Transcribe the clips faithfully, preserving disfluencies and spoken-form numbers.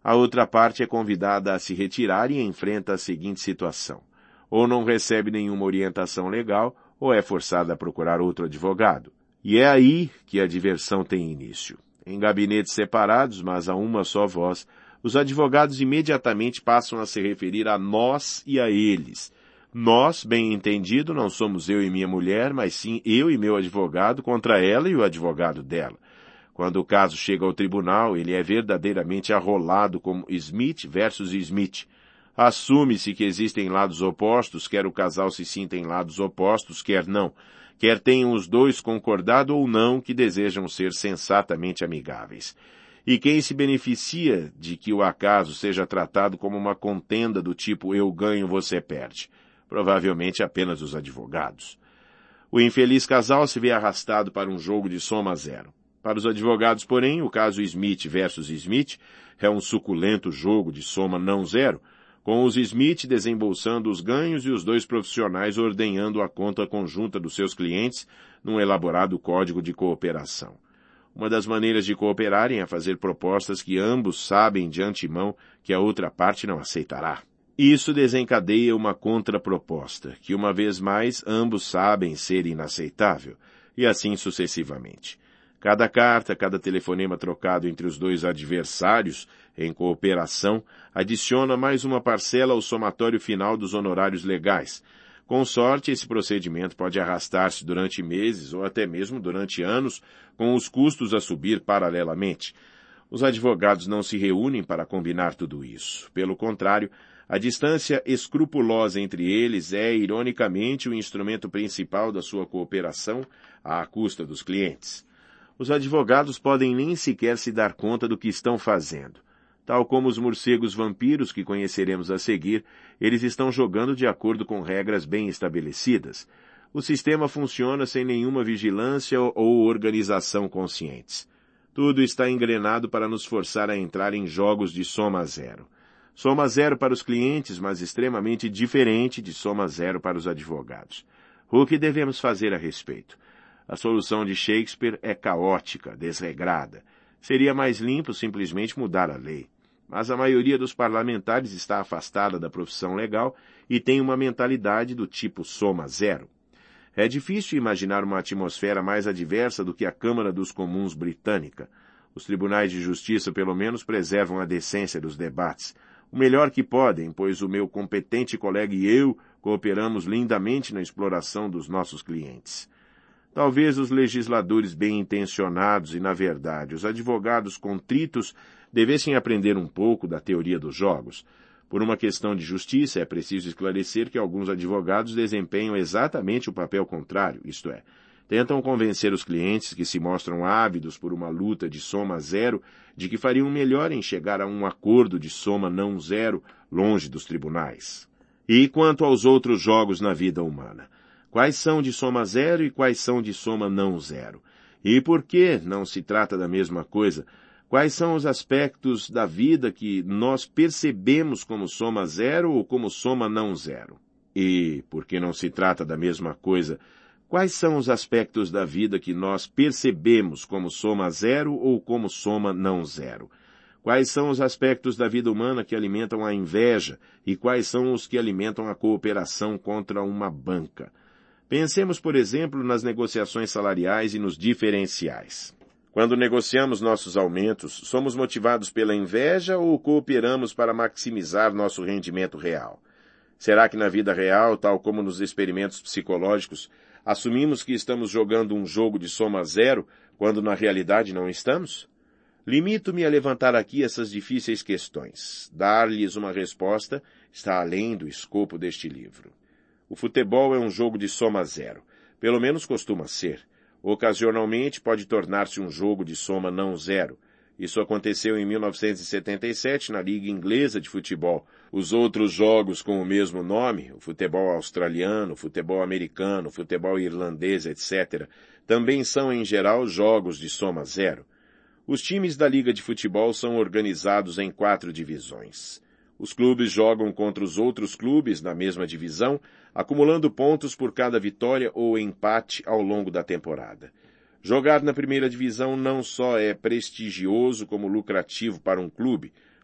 A outra parte é convidada a se retirar e enfrenta a seguinte situação: ou não recebe nenhuma orientação legal, ou é forçada a procurar outro advogado. E é aí que a diversão tem início. Em gabinetes separados, mas a uma só voz, os advogados imediatamente passam a se referir a nós e a eles. Nós, bem entendido, não somos eu e minha mulher, mas sim eu e meu advogado contra ela e o advogado dela. Quando o caso chega ao tribunal, ele é verdadeiramente arrolado como Smith versus Smith. Assume-se que existem lados opostos, quer o casal se sinta em lados opostos, quer não. Quer tenham os dois concordado ou não que desejam ser sensatamente amigáveis. E quem se beneficia de que o acaso seja tratado como uma contenda do tipo eu ganho, você perde? Provavelmente apenas os advogados. O infeliz casal se vê arrastado para um jogo de soma zero. Para os advogados, porém, o caso Smith versus Smith é um suculento jogo de soma não zero, com os Smith desembolsando os ganhos e os dois profissionais ordenhando a conta conjunta dos seus clientes num elaborado código de cooperação. Uma das maneiras de cooperarem é fazer propostas que ambos sabem de antemão que a outra parte não aceitará. Isso desencadeia uma contraproposta, que uma vez mais ambos sabem ser inaceitável, e assim sucessivamente. Cada carta, cada telefonema trocado entre os dois adversários em cooperação adiciona mais uma parcela ao somatório final dos honorários legais. Com sorte, esse procedimento pode arrastar-se durante meses ou até mesmo durante anos, com os custos a subir paralelamente. Os advogados não se reúnem para combinar tudo isso. Pelo contrário, a distância escrupulosa entre eles é, ironicamente, o instrumento principal da sua cooperação à custa dos clientes. Os advogados podem nem sequer se dar conta do que estão fazendo. Tal como os morcegos vampiros que conheceremos a seguir, eles estão jogando de acordo com regras bem estabelecidas. O sistema funciona sem nenhuma vigilância ou organização conscientes. Tudo está engrenado para nos forçar a entrar em jogos de soma zero. Soma zero para os clientes, mas extremamente diferente de soma zero para os advogados. O que devemos fazer a respeito? A solução de Shakespeare é caótica, desregrada. Seria mais limpo simplesmente mudar a lei. Mas a maioria dos parlamentares está afastada da profissão legal e tem uma mentalidade do tipo soma zero. É difícil imaginar uma atmosfera mais adversa do que a Câmara dos Comuns britânica. Os tribunais de justiça pelo menos preservam a decência dos debates. O melhor que podem, pois o meu competente colega e eu cooperamos lindamente na exploração dos nossos clientes. Talvez os legisladores bem-intencionados e, na verdade, os advogados contritos devessem aprender um pouco da teoria dos jogos. Por uma questão de justiça, é preciso esclarecer que alguns advogados desempenham exatamente o papel contrário, isto é, tentam convencer os clientes que se mostram ávidos por uma luta de soma zero de que fariam melhor em chegar a um acordo de soma não zero longe dos tribunais. E quanto aos outros jogos na vida humana? Quais são de soma zero e quais são de soma não zero? E por que não se trata da mesma coisa? Quais são os aspectos da vida que nós percebemos como soma zero ou como soma não zero? E, por que não se trata da mesma coisa, quais são os aspectos da vida que nós percebemos como soma zero ou como soma não zero? Quais são os aspectos da vida humana que alimentam a inveja e quais são os que alimentam a cooperação contra uma banca? Pensemos, por exemplo, nas negociações salariais e nos diferenciais. Quando negociamos nossos aumentos, somos motivados pela inveja ou cooperamos para maximizar nosso rendimento real? Será que na vida real, tal como nos experimentos psicológicos, assumimos que estamos jogando um jogo de soma zero, quando na realidade não estamos? Limito-me a levantar aqui essas difíceis questões. Dar-lhes uma resposta está além do escopo deste livro. O futebol é um jogo de soma zero. Pelo menos costuma ser. Ocasionalmente pode tornar-se um jogo de soma não zero. Isso aconteceu em mil novecentos e setenta e sete na Liga Inglesa de Futebol. Os outros jogos com o mesmo nome, o futebol australiano, o futebol americano, o futebol irlandês, etcétera, também são, em geral, jogos de soma zero. Os times da Liga de Futebol são organizados em quatro divisões. Os clubes jogam contra os outros clubes na mesma divisão, acumulando pontos por cada vitória ou empate ao longo da temporada. Jogar na primeira divisão não só é prestigioso como lucrativo para um clube,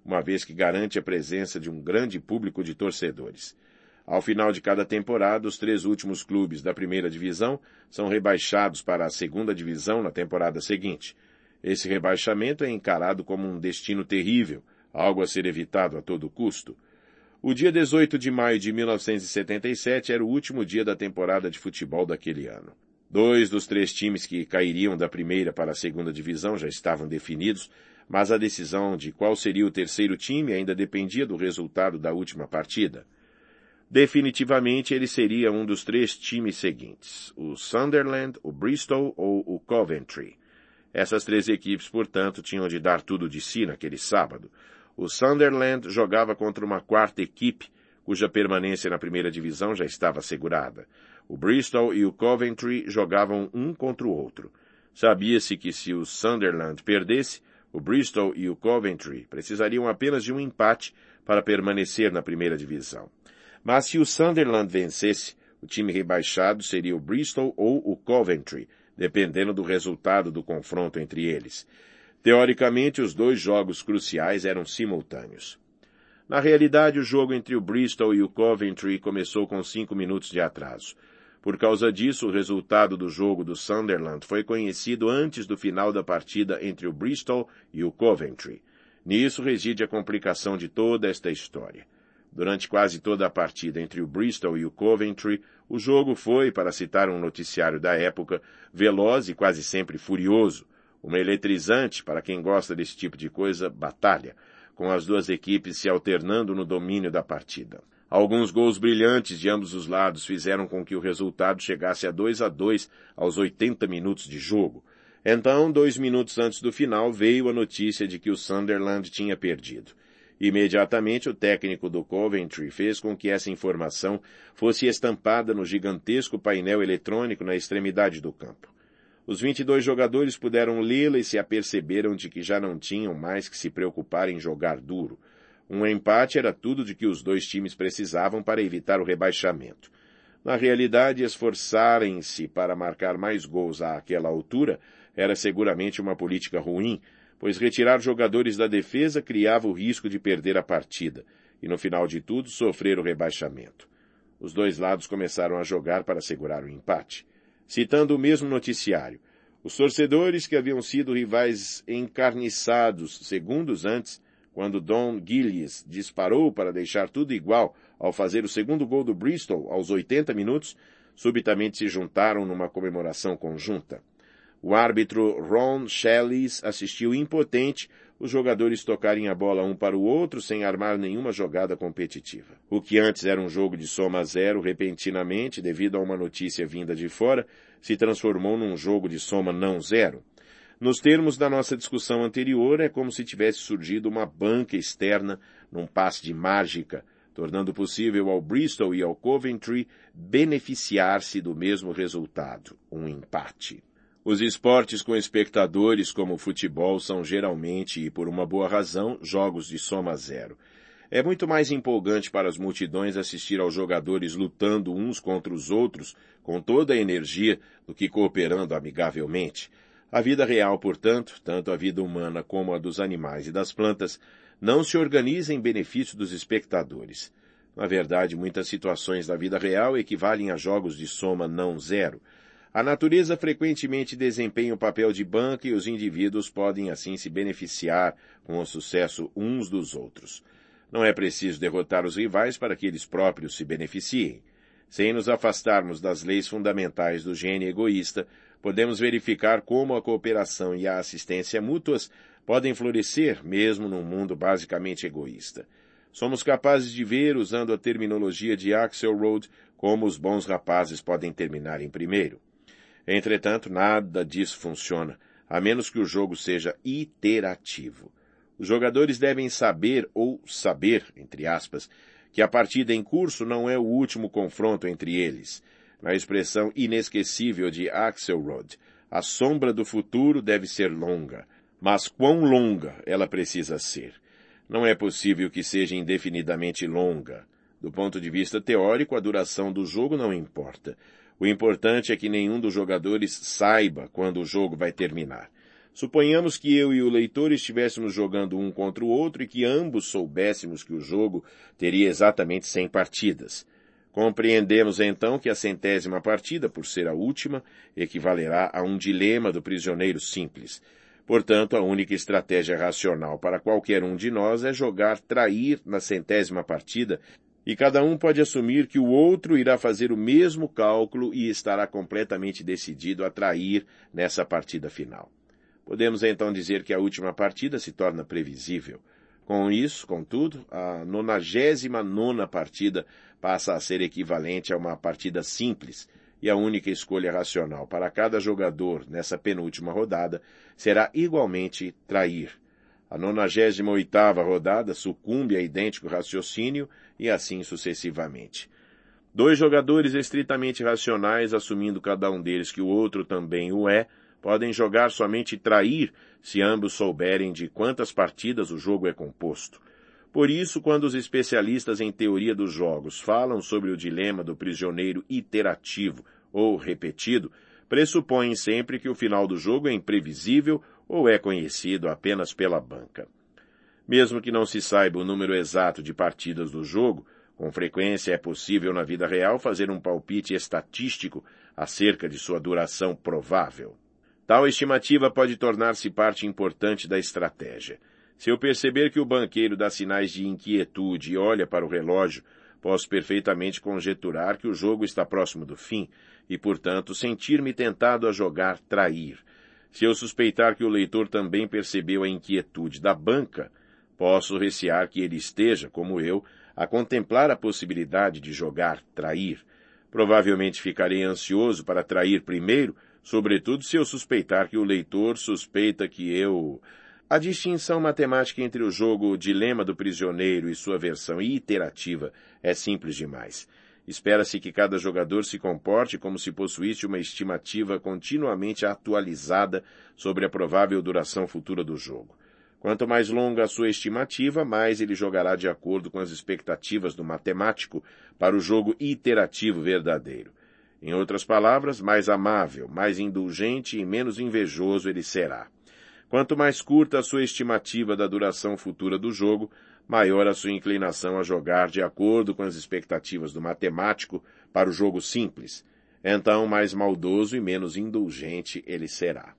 uma vez que garante a presença de um grande público de torcedores. Ao final de cada temporada, os três últimos clubes da primeira divisão são rebaixados para a segunda divisão na temporada seguinte. Esse rebaixamento é encarado como um destino terrível, algo a ser evitado a todo custo. O dia dezoito de maio de mil novecentos e setenta e sete era o último dia da temporada de futebol daquele ano. Dois dos três times que cairiam da primeira para a segunda divisão já estavam definidos, mas a decisão de qual seria o terceiro time ainda dependia do resultado da última partida. Definitivamente ele seria um dos três times seguintes, o Sunderland, o Bristol ou o Coventry. Essas três equipes, portanto, tinham de dar tudo de si naquele sábado. O Sunderland jogava contra uma quarta equipe, cuja permanência na primeira divisão já estava assegurada. O Bristol e o Coventry jogavam um contra o outro. Sabia-se que se o Sunderland perdesse, o Bristol e o Coventry precisariam apenas de um empate para permanecer na primeira divisão. Mas se o Sunderland vencesse, o time rebaixado seria o Bristol ou o Coventry, dependendo do resultado do confronto entre eles. Teoricamente, os dois jogos cruciais eram simultâneos. Na realidade, o jogo entre o Bristol e o Coventry começou com cinco minutos de atraso. Por causa disso, o resultado do jogo do Sunderland foi conhecido antes do final da partida entre o Bristol e o Coventry. Nisso reside a complicação de toda esta história. Durante quase toda a partida entre o Bristol e o Coventry, o jogo foi, para citar um noticiário da época, veloz e quase sempre furioso. Uma eletrizante, para quem gosta desse tipo de coisa, batalha, com as duas equipes se alternando no domínio da partida. Alguns gols brilhantes de ambos os lados fizeram com que o resultado chegasse a dois a dois aos oitenta minutos de jogo. Então, dois minutos antes do final, veio a notícia de que o Sunderland tinha perdido. Imediatamente, o técnico do Coventry fez com que essa informação fosse estampada no gigantesco painel eletrônico na extremidade do campo. Os vinte e dois jogadores puderam lê-la e se aperceberam de que já não tinham mais que se preocupar em jogar duro. Um empate era tudo de que os dois times precisavam para evitar o rebaixamento. Na realidade, esforçarem-se para marcar mais gols àquela altura era seguramente uma política ruim, pois retirar jogadores da defesa criava o risco de perder a partida, e no final de tudo sofrer o rebaixamento. Os dois lados começaram a jogar para segurar o empate. Citando o mesmo noticiário, os torcedores que haviam sido rivais encarniçados segundos antes, quando Don Gillies disparou para deixar tudo igual ao fazer o segundo gol do Bristol aos oitenta minutos, subitamente se juntaram numa comemoração conjunta. O árbitro Ron Shellis assistiu impotente os jogadores tocarem a bola um para o outro sem armar nenhuma jogada competitiva. O que antes era um jogo de soma zero, repentinamente, devido a uma notícia vinda de fora, se transformou num jogo de soma não zero. Nos termos da nossa discussão anterior, é como se tivesse surgido uma banca externa num passe de mágica, tornando possível ao Bristol e ao Coventry beneficiar-se do mesmo resultado, um empate. Os esportes com espectadores, como o futebol, são geralmente, e por uma boa razão, jogos de soma zero. É muito mais empolgante para as multidões assistir aos jogadores lutando uns contra os outros com toda a energia do que cooperando amigavelmente. A vida real, portanto, tanto a vida humana como a dos animais e das plantas, não se organiza em benefício dos espectadores. Na verdade, muitas situações da vida real equivalem a jogos de soma não zero. A natureza frequentemente desempenha o papel de banca e os indivíduos podem assim se beneficiar com o sucesso uns dos outros. Não é preciso derrotar os rivais para que eles próprios se beneficiem. Sem nos afastarmos das leis fundamentais do gênio egoísta, podemos verificar como a cooperação e a assistência mútuas podem florescer mesmo num mundo basicamente egoísta. Somos capazes de ver, usando a terminologia de Axelrod, como os bons rapazes podem terminar em primeiro. Entretanto, nada disso funciona, a menos que o jogo seja iterativo. Os jogadores devem saber, ou saber, entre aspas, que a partida em curso não é o último confronto entre eles. Na expressão inesquecível de Axelrod, a sombra do futuro deve ser longa, mas quão longa ela precisa ser? Não é possível que seja indefinidamente longa. Do ponto de vista teórico, a duração do jogo não importa. O importante é que nenhum dos jogadores saiba quando o jogo vai terminar. Suponhamos que eu e o leitor estivéssemos jogando um contra o outro e que ambos soubéssemos que o jogo teria exatamente cem partidas. Compreendemos então que a centésima partida, por ser a última, equivalerá a um dilema do prisioneiro simples. Portanto, a única estratégia racional para qualquer um de nós é jogar trair na centésima partida, e cada um pode assumir que o outro irá fazer o mesmo cálculo e estará completamente decidido a trair nessa partida final. Podemos então dizer que a última partida se torna previsível. Com isso, contudo, a nonagésima nona partida passa a ser equivalente a uma partida simples, e a única escolha racional para cada jogador nessa penúltima rodada será igualmente trair. A nonagésima oitava rodada sucumbe a idêntico raciocínio e assim sucessivamente. Dois jogadores estritamente racionais, assumindo cada um deles que o outro também o é, podem jogar somente trair se ambos souberem de quantas partidas o jogo é composto. Por isso, quando os especialistas em teoria dos jogos falam sobre o dilema do prisioneiro iterativo ou repetido, pressupõem sempre que o final do jogo é imprevisível ou é conhecido apenas pela banca. Mesmo que não se saiba o número exato de partidas do jogo, com frequência é possível na vida real fazer um palpite estatístico acerca de sua duração provável. Tal estimativa pode tornar-se parte importante da estratégia. Se eu perceber que o banqueiro dá sinais de inquietude e olha para o relógio, posso perfeitamente conjecturar que o jogo está próximo do fim e, portanto, sentir-me tentado a jogar trair. Se eu suspeitar que o leitor também percebeu a inquietude da banca, posso recear que ele esteja, como eu, a contemplar a possibilidade de jogar trair. Provavelmente ficarei ansioso para trair primeiro, sobretudo se eu suspeitar que o leitor suspeita que eu... A distinção matemática entre o jogo Dilema do Prisioneiro e sua versão iterativa é simples demais. Espera-se que cada jogador se comporte como se possuísse uma estimativa continuamente atualizada sobre a provável duração futura do jogo. Quanto mais longa a sua estimativa, mais ele jogará de acordo com as expectativas do matemático para o jogo iterativo verdadeiro. Em outras palavras, mais amável, mais indulgente e menos invejoso ele será. Quanto mais curta a sua estimativa da duração futura do jogo, maior a sua inclinação a jogar de acordo com as expectativas do matemático para o jogo simples. Então, mais maldoso e menos indulgente ele será.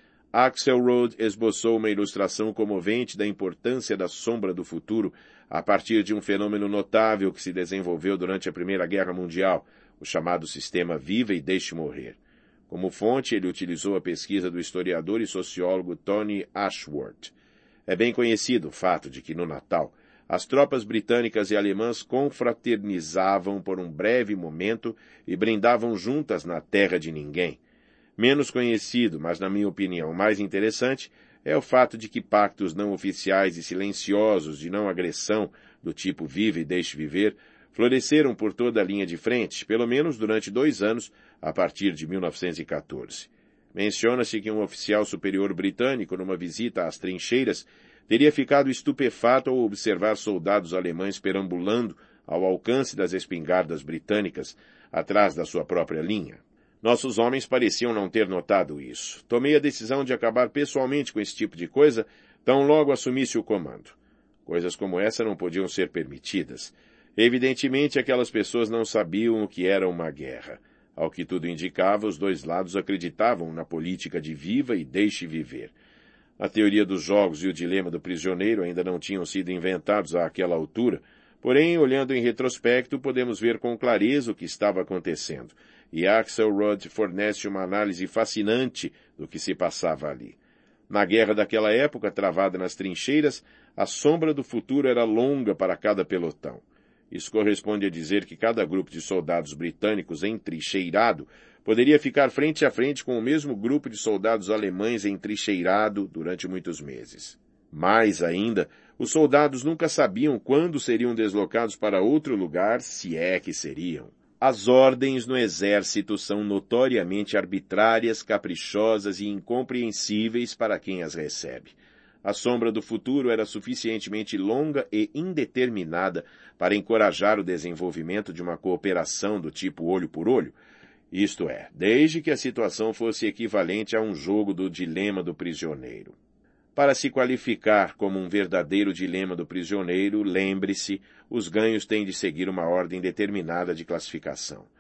Axelrod esboçou uma ilustração comovente da importância da sombra do futuro a partir de um fenômeno notável que se desenvolveu durante a Primeira Guerra Mundial, o chamado sistema Viva e Deixe Morrer. Como fonte, ele utilizou a pesquisa do historiador e sociólogo Tony Ashworth. É bem conhecido o fato de que, no Natal, as tropas britânicas e alemãs confraternizavam por um breve momento e brindavam juntas na terra de ninguém. Menos conhecido, mas, na minha opinião, mais interessante, é o fato de que pactos não oficiais e silenciosos de não agressão, do tipo Vive e Deixe Viver, floresceram por toda a linha de frente, pelo menos durante dois anos, a partir de mil novecentos e quatorze. Menciona-se que um oficial superior britânico, numa visita às trincheiras, teria ficado estupefato ao observar soldados alemães perambulando ao alcance das espingardas britânicas, atrás da sua própria linha. Nossos homens pareciam não ter notado isso. Tomei a decisão de acabar pessoalmente com esse tipo de coisa, tão logo assumisse o comando. Coisas como essa não podiam ser permitidas. Evidentemente, aquelas pessoas não sabiam o que era uma guerra. Ao que tudo indicava, os dois lados acreditavam na política de viva e deixe viver. A teoria dos jogos e o dilema do prisioneiro ainda não tinham sido inventados àquela altura, porém, olhando em retrospecto, podemos ver com clareza o que estava acontecendo, e Axelrod fornece uma análise fascinante do que se passava ali. Na guerra daquela época, travada nas trincheiras, a sombra do futuro era longa para cada pelotão. Isso corresponde a dizer que cada grupo de soldados britânicos entrincheirado poderia ficar frente a frente com o mesmo grupo de soldados alemães entrincheirado durante muitos meses. Mais ainda, os soldados nunca sabiam quando seriam deslocados para outro lugar, se é que seriam. As ordens no exército são notoriamente arbitrárias, caprichosas e incompreensíveis para quem as recebe. A sombra do futuro era suficientemente longa e indeterminada para encorajar o desenvolvimento de uma cooperação do tipo olho por olho, Isto é, desde que a situação fosse equivalente a um jogo do dilema do prisioneiro. Para se qualificar como um verdadeiro dilema do prisioneiro, lembre-se, os ganhos têm de seguir uma ordem determinada de classificação.